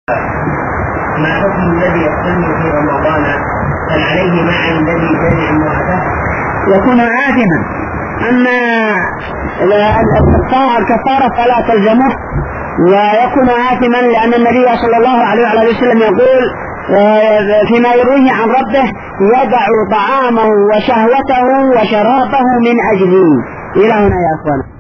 ما حكم الذي يصوم في رمضان هل عليه مع الذي جامع امرأته؟ يكون آثما. أما الكفارة فلا تلزمه ويكون آثما، لأن النبي صلى الله عليه وسلم يقول فيما يرويه عن ربه: يدع طعامه وشهوته وشرابه من أجلي. إلى هنا يا أخوان.